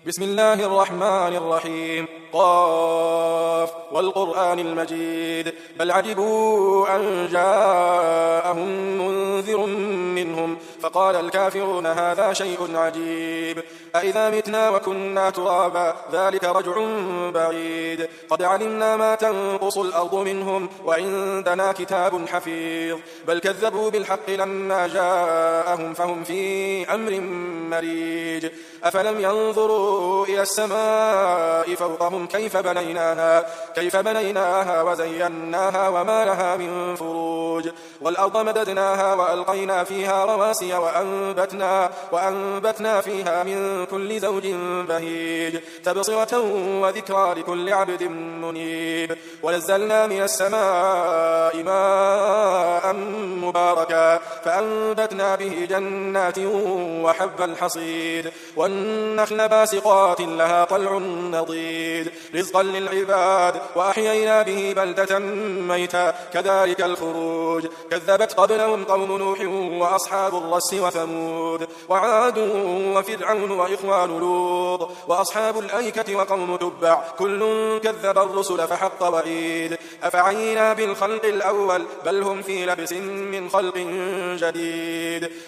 بسم الله الرحمن الرحيم. قاف والقرآن المجيد بل عجبوا أن جاءهم منذر منهم فقال الكافرون هذا شيء عجيب أإذا متنا وكنا ترابا ذلك رجع بعيد قد علمنا ما تنقص الأرض منهم وعندنا كتاب حفيظ بل كذبوا بالحق لما جاءهم فهم في أمر مريج أفلم ينظروا إلى السماء فوقهم كيف بنيناها وزيناها وما لها من فروج والأرض مددناها وألقينا فيها رواسي وأنبتنا فيها من كل زوج بهيج تبصرة وذكرى لكل عبد منيب ونزلنا من السماء ماء مباركا فأنبتنا به جنات وحب الحصيد والنخل باسقات لها طلع نضيد رزقا للعباد وأحيينا به بلدة ميتا كذلك الخروج كذبت قبلهم قوم نوح وأصحاب الرس وثمود وعاد وفرعون وإخوان لوط وأصحاب الأيكة وقوم تبع كل كذب الرسل فحق وعيد أفعينا بالخلق الأول بل هم في لبس من خلق جديد